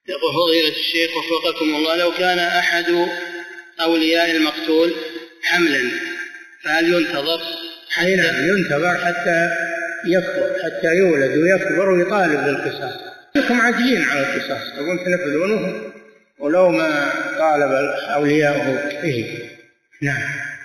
يقول فضيلة الشيخ وفقكم الله، لو كان أحد أولياء المقتول حملا فهل ينتظر؟ ينتظر حتى يكبر، حتى يولد ويكبر ويطالب بالقصاص. هم عاجلين على القصاص، يقولون تنفذونه ولو ما طالب أولياءه به. نعم.